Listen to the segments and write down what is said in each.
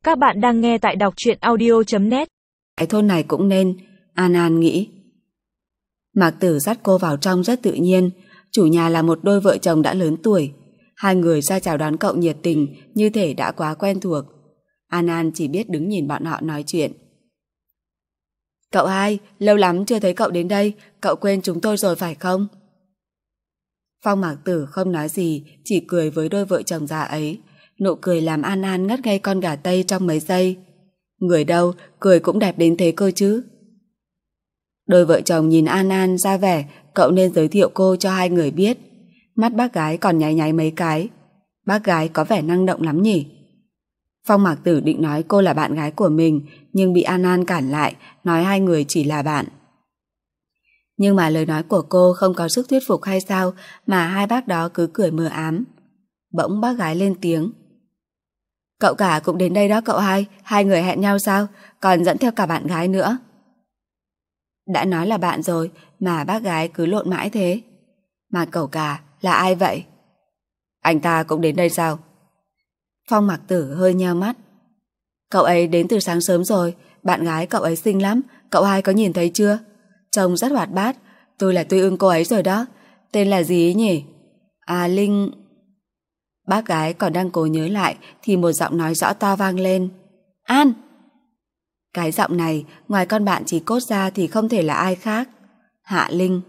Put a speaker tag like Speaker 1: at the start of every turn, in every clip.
Speaker 1: Các bạn đang nghe tại đọc truyện audio.net.
Speaker 2: Cái thôn này cũng nên, An nghĩ. Mạc Tử dắt cô vào trong rất tự nhiên. Chủ nhà là một đôi vợ chồng đã lớn tuổi. Hai người ra chào đón cậu nhiệt tình, như thể đã quá quen thuộc. An chỉ biết đứng nhìn bọn họ nói chuyện. Cậu hai, lâu lắm chưa thấy cậu đến đây, cậu quên chúng tôi rồi phải không? Phong Mạc Tử không nói gì, chỉ cười với đôi vợ chồng già ấy. Nụ cười làm An ngất ngây con gà Tây trong mấy giây. Người đâu, cười cũng đẹp đến thế cơ chứ. Đôi vợ chồng nhìn An ra vẻ cậu nên giới thiệu cô cho hai người biết. Mắt bác gái còn nháy nháy mấy cái. Bác gái có vẻ năng động lắm nhỉ. Phong Mạc Tử định nói cô là bạn gái của mình, nhưng bị An cản lại, nói hai người chỉ là bạn. Nhưng mà lời nói của cô không có sức thuyết phục hay sao mà hai bác đó cứ cười mờ ám. Bỗng bác gái lên tiếng. Cậu cả cũng đến đây đó cậu hai người hẹn nhau sao, còn dẫn theo cả bạn gái nữa. Đã nói là bạn rồi mà bác gái cứ lộn mãi thế. Mà cậu cả là ai vậy? Anh ta cũng đến đây sao? Phong Mạc Tử hơi nheo mắt. Cậu ấy đến từ sáng sớm rồi, bạn gái cậu ấy xinh lắm, cậu hai có nhìn thấy chưa? Trông rất hoạt bát, tôi là tôi ưng cô ấy rồi đó. Tên là gì ấy nhỉ? À Linh... Bác gái còn đang cố nhớ lại thì một giọng nói rõ to vang lên. An! Cái giọng này ngoài con bạn chỉ cốt ra thì không thể là ai khác. Hạ Linh.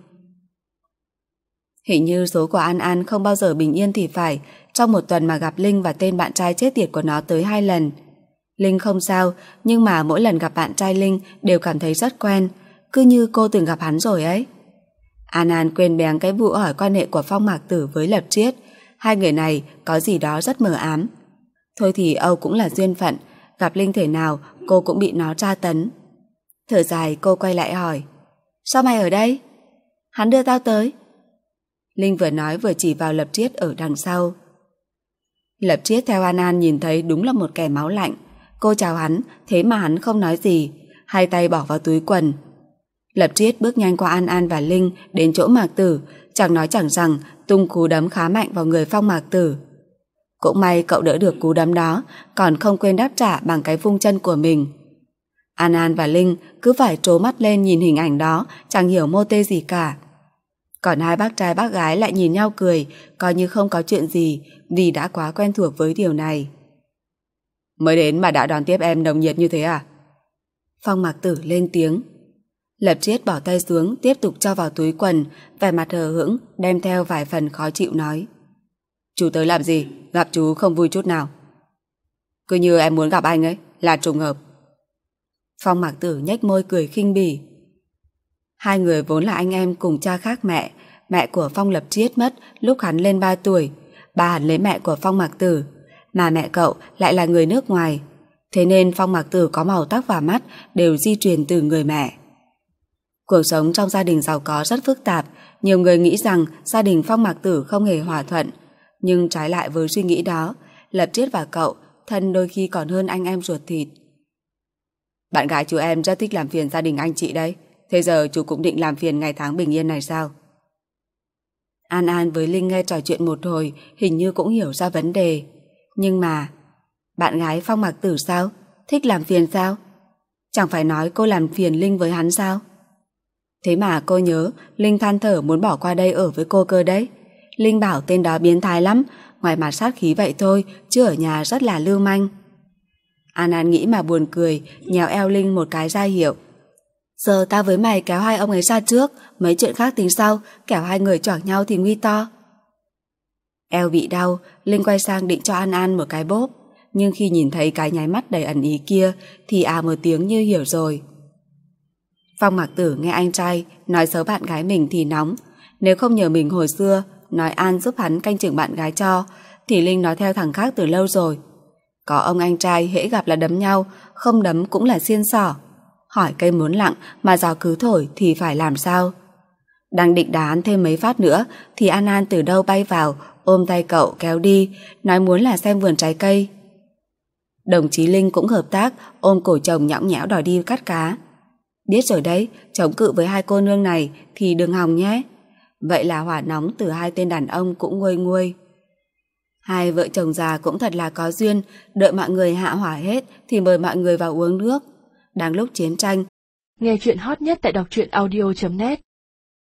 Speaker 2: Hình như số của An không bao giờ bình yên thì phải. Trong một tuần mà gặp Linh và tên bạn trai chết tiệt của nó tới 2 lần. Linh không sao, nhưng mà mỗi lần gặp bạn trai Linh đều cảm thấy rất quen, cứ như cô từng gặp hắn rồi ấy. An quên bén cái vụ hỏi quan hệ của Phong Mạc Tử với Lập Triết. Hai người này có gì đó rất mờ ám. Thôi thì Âu cũng là duyên phận, gặp Linh thể nào cô cũng bị nó tra tấn. Thở dài cô quay lại hỏi. Sao mày ở đây? Hắn đưa tao tới. Linh vừa nói vừa chỉ vào Lập Triết ở đằng sau. Lập Triết theo An nhìn thấy đúng là một kẻ máu lạnh. Cô chào hắn, thế mà hắn không nói gì, hai tay bỏ vào túi quần. Lập Triết bước nhanh qua An và Linh đến chỗ Mạc Tử, chẳng nói chẳng rằng tung cú đấm khá mạnh vào người Phong Mạc Tử. Cũng may cậu đỡ được cú đấm đó, còn không quên đáp trả bằng cái vung chân của mình. An và Linh cứ phải trố mắt lên nhìn hình ảnh đó, chẳng hiểu mô tê gì cả. Còn hai bác trai bác gái lại nhìn nhau cười, coi như không có chuyện gì, vì đã quá quen thuộc với điều này. Mới đến mà đã đón tiếp em nồng nhiệt như thế à? Phong Mạc Tử lên tiếng. Lập Triết bỏ tay xuống, tiếp tục cho vào túi quần, vẻ mặt hờ hững, đem theo vài phần khó chịu nói. Chú tới làm gì? Gặp chú không vui chút nào. Cứ như em muốn gặp anh ấy, là trùng hợp. Phong Mạc Tử nhếch môi cười khinh bỉ. Hai người vốn là anh em cùng cha khác mẹ. Mẹ của Phong Lập Triết mất lúc hắn lên 3 tuổi. Ba hắn lấy mẹ của Phong Mạc Tử, mà mẹ cậu lại là người nước ngoài. Thế nên Phong Mạc Tử có màu tóc và mắt đều di truyền từ người mẹ. Cuộc sống trong gia đình giàu có rất phức tạp. Nhiều người nghĩ rằng gia đình Phong Mạc Tử không hề hòa thuận. Nhưng trái lại với suy nghĩ đó, Lập Triết và cậu thân đôi khi còn hơn anh em ruột thịt. Bạn gái chú em rất thích làm phiền gia đình anh chị đấy. Thế giờ chú cũng định làm phiền ngày tháng bình yên này sao? An với Linh nghe trò chuyện một hồi, hình như cũng hiểu ra vấn đề. Nhưng mà bạn gái Phong Mạc Tử sao? Thích làm phiền sao? Chẳng phải nói cô làm phiền Linh với hắn sao? Thế mà cô nhớ Linh than thở muốn bỏ qua đây ở với cô cơ đấy. Linh bảo tên đó biến thái lắm, ngoài mặt sát khí vậy thôi, chứ ở nhà rất là lưu manh. An nghĩ mà buồn cười, nhéo eo Linh một cái ra hiệu. Giờ tao với mày kéo hai ông ấy ra trước, mấy chuyện khác tính sau, kẻo hai người choảng nhau thì nguy to. Eo bị đau, Linh quay sang định cho An một cái bóp, nhưng khi nhìn thấy cái nháy mắt đầy ẩn ý kia thì một tiếng như hiểu rồi. Phong Mạc Tử nghe anh trai nói xấu bạn gái mình thì nóng. Nếu không nhờ mình hồi xưa nói An giúp hắn canh chừng bạn gái cho, thì Linh nói theo thằng khác từ lâu rồi. Có ông anh trai hễ gặp là đấm nhau, không đấm cũng là xiên xỏ. Hỏi cây muốn lặng mà gió cứ thổi thì phải làm sao? Đang định đá hắn thêm mấy phát nữa thì An từ đâu bay vào, ôm tay cậu kéo đi, nói muốn là xem vườn trái cây. Đồng chí Linh cũng hợp tác, ôm cổ chồng nhõng nhẽo đòi đi cắt cá. Biết rồi đấy, chống cự với hai cô nương này thì đừng hòng nhé. Vậy là hỏa nóng từ hai tên đàn ông cũng nguôi nguôi. Hai vợ chồng già cũng thật là có duyên, đợi mọi người hạ hỏa hết thì mời mọi người vào uống nước. Đang lúc chiến tranh.
Speaker 1: Nghe chuyện hot nhất tại đọc truyện audio.net